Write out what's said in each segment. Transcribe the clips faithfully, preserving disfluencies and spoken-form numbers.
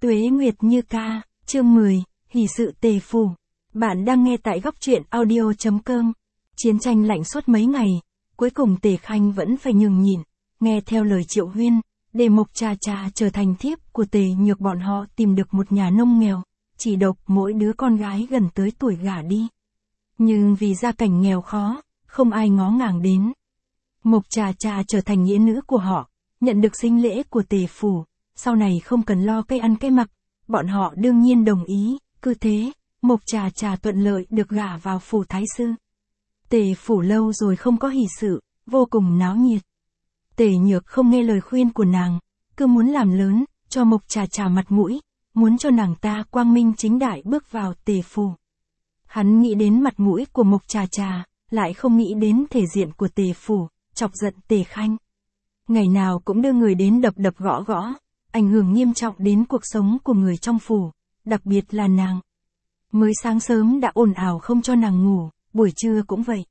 Tuế Nguyệt Như Ca, chương mười, Hỷ sự Tề Phủ. Bạn đang nghe tại góc truyện audio chấm com. Chiến tranh lạnh suốt mấy ngày, cuối cùng Tề Khanh vẫn phải nhường nhịn, nghe theo lời Triệu Huyên, để Mộc Trà Trà trở thành thiếp của Tề Nhược. Bọn họ tìm được một nhà nông nghèo, chỉ độc mỗi đứa con gái gần tới tuổi gả đi. Nhưng vì gia cảnh nghèo khó, không ai ngó ngàng đến. Mộc Trà Trà trở thành nghĩa nữ của họ, nhận được sinh lễ của Tề Phủ, sau này không cần lo cái ăn cái mặc, bọn họ đương nhiên đồng ý. Cứ thế, Mộc Trà Trà thuận lợi được gả vào phủ thái sư. Tề Phủ lâu rồi không có hỷ sự, vô cùng náo nhiệt. Tề Nhược không nghe lời khuyên của nàng, cứ muốn làm lớn, cho Mộc Trà Trà mặt mũi, muốn cho nàng ta quang minh chính đại bước vào Tề Phủ. Hắn nghĩ đến mặt mũi của Mộc Trà Trà, lại không nghĩ đến thể diện của Tề Phủ, chọc giận Tề Khanh. Ngày nào cũng đưa người đến đập đập gõ gõ, ảnh hưởng nghiêm trọng đến cuộc sống của người trong phủ, đặc biệt là nàng. Mới sáng sớm đã ồn ào không cho nàng ngủ, buổi trưa cũng vậy.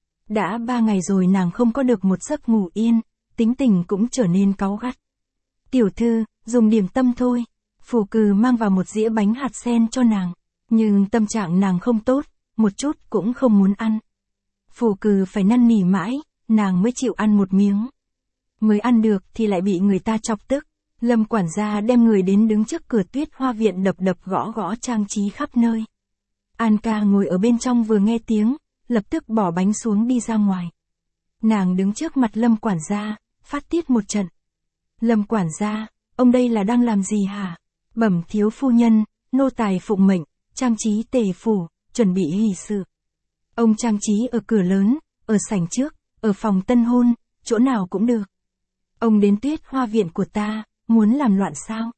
Đã ba ngày rồi nàng không có được một giấc ngủ yên, tính tình cũng trở nên cáu gắt. Tiểu thư, dùng điểm tâm thôi. Phù Cừ mang vào một dĩa bánh hạt sen cho nàng, nhưng tâm trạng nàng không tốt, một chút cũng không muốn ăn. Phù Cừ phải năn nỉ mãi, nàng mới chịu ăn một miếng. Mới ăn được thì lại bị người ta chọc tức. Lâm quản gia đem người đến đứng trước cửa Tuyết Hoa viện đập đập gõ gõ trang trí khắp nơi. An Ca ngồi ở bên trong vừa nghe tiếng, lập tức bỏ bánh xuống đi ra ngoài. Nàng đứng trước mặt Lâm quản gia, phát tiết một trận. Lâm quản gia, ông đây là đang làm gì hả? Bẩm thiếu phu nhân, nô tài phụng mệnh, trang trí Tề Phủ, chuẩn bị hỷ sự. Ông trang trí ở cửa lớn, ở sảnh trước, ở phòng tân hôn, chỗ nào cũng được. Ông đến Tuyết Hoa viện của ta, muốn làm loạn sao?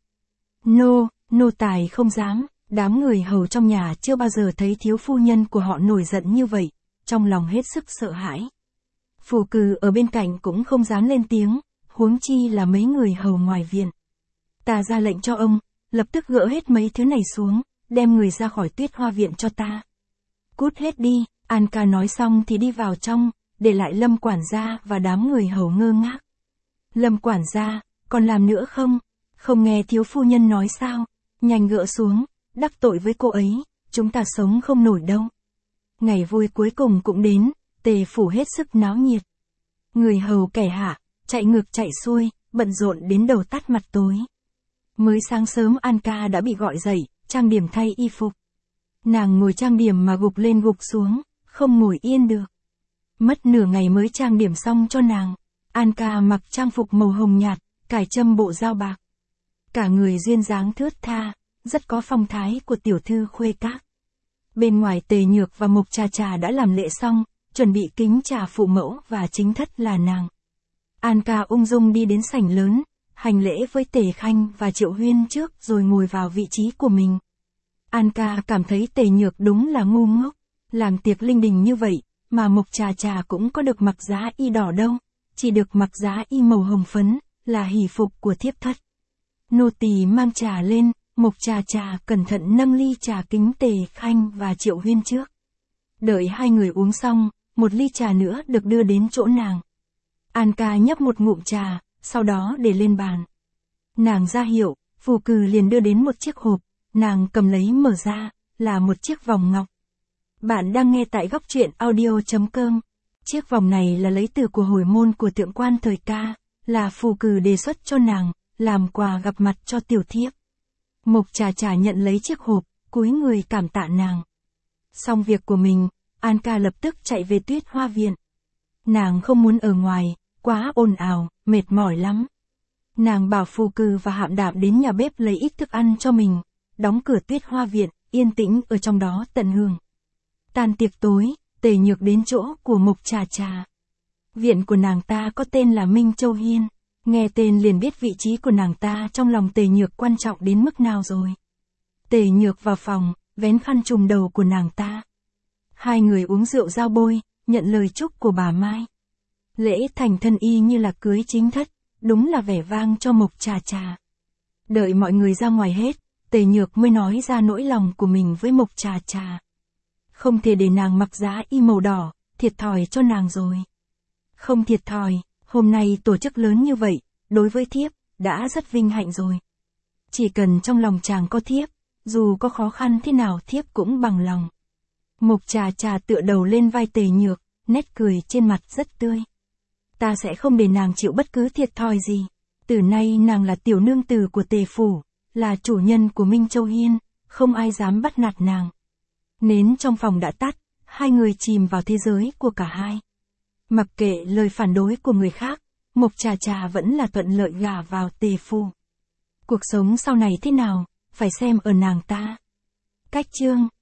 Nô, nô tài không dám, đám người hầu trong nhà chưa bao giờ thấy thiếu phu nhân của họ nổi giận như vậy, trong lòng hết sức sợ hãi. Phù Cừ ở bên cạnh cũng không dám lên tiếng, huống chi là mấy người hầu ngoài viện. Ta ra lệnh cho ông, lập tức gỡ hết mấy thứ này xuống, đem người ra khỏi Tuyết Hoa viện cho ta. Cút hết đi, An Ca nói xong thì đi vào trong, để lại Lâm quản gia và đám người hầu ngơ ngác. Lâm quản gia, còn làm nữa không? Không nghe thiếu phu nhân nói sao? Nhanh gỡ xuống, đắc tội với cô ấy, chúng ta sống không nổi đâu. Ngày vui cuối cùng cũng đến, Tề Phủ hết sức náo nhiệt. Người hầu kẻ hạ, chạy ngược chạy xuôi, bận rộn đến đầu tắt mặt tối. Mới sáng sớm An Ca đã bị gọi dậy, trang điểm thay y phục. Nàng ngồi trang điểm mà gục lên gục xuống, không ngồi yên được. Mất nửa ngày mới trang điểm xong cho nàng. An Ca mặc trang phục màu hồng nhạt, cài châm bộ dao bạc. Cả người duyên dáng thướt tha, rất có phong thái của tiểu thư khuê các. Bên ngoài Tề Nhược và Mộc Trà Trà đã làm lễ xong, chuẩn bị kính trà phụ mẫu và chính thất là nàng. An Ca ung dung đi đến sảnh lớn, hành lễ với Tề Khanh và Triệu Huyên trước rồi ngồi vào vị trí của mình. An Ca cảm thấy Tề Nhược đúng là ngu ngốc, làm tiệc linh đình như vậy, mà Mộc Trà Trà cũng có được mặc giá y đỏ đâu, chỉ được mặc giá y màu hồng phấn, là hỷ phục của thiếp thất. Nô tỳ mang trà lên, Mộc Trà Trà cẩn thận nâng ly trà kính Tề Khanh và Triệu Huyên trước. Đợi hai người uống xong, một ly trà nữa được đưa đến chỗ nàng. An Ca nhấp một ngụm trà, sau đó để lên bàn. Nàng ra hiệu, Phù Cừ liền đưa đến một chiếc hộp, nàng cầm lấy mở ra, là một chiếc vòng ngọc. Bạn đang nghe tại góc truyện audio chấm com. Chiếc vòng này là lấy từ của hồi môn của thượng quan thời ca, là Phù Cừ đề xuất cho nàng, làm quà gặp mặt cho tiểu thiếp. Mộc Trà Trà nhận lấy chiếc hộp, cúi người cảm tạ nàng. Xong việc của mình, An Ca lập tức chạy về Tuyết Hoa viện. Nàng không muốn ở ngoài, quá ồn ào, mệt mỏi lắm. Nàng bảo Phù Cừ và Hạm Đạm đến nhà bếp lấy ít thức ăn cho mình, đóng cửa Tuyết Hoa viện, yên tĩnh ở trong đó tận hưởng. Tan tiệc tối, Tề Nhược đến chỗ của Mộc Trà Trà. Viện của nàng ta có tên là Minh Châu Hiên, nghe tên liền biết vị trí của nàng ta trong lòng Tề Nhược quan trọng đến mức nào rồi. Tề Nhược vào phòng, vén khăn trùm đầu của nàng ta. Hai người uống rượu giao bôi, nhận lời chúc của bà Mai. Lễ thành thân y như là cưới chính thất, đúng là vẻ vang cho Mộc Trà Trà. Đợi mọi người ra ngoài hết, Tề Nhược mới nói ra nỗi lòng của mình với Mộc Trà Trà. Không thể để nàng mặc giá y màu đỏ, thiệt thòi cho nàng rồi. Không thiệt thòi, hôm nay tổ chức lớn như vậy, đối với thiếp, đã rất vinh hạnh rồi. Chỉ cần trong lòng chàng có thiếp, dù có khó khăn thế nào thiếp cũng bằng lòng. Mộc Trà Trà tựa đầu lên vai Tề Nhược, nét cười trên mặt rất tươi. Ta sẽ không để nàng chịu bất cứ thiệt thòi gì. Từ nay nàng là tiểu nương tử của Tề phủ, là chủ nhân của Minh Châu Hiên, không ai dám bắt nạt nàng. Nến trong phòng đã tắt, hai người chìm vào thế giới của cả hai. Mặc kệ lời phản đối của người khác, Mộc Trà Trà vẫn là thuận lợi gả vào Tề phủ. Cuộc sống sau này thế nào, phải xem ở nàng ta. Cách chương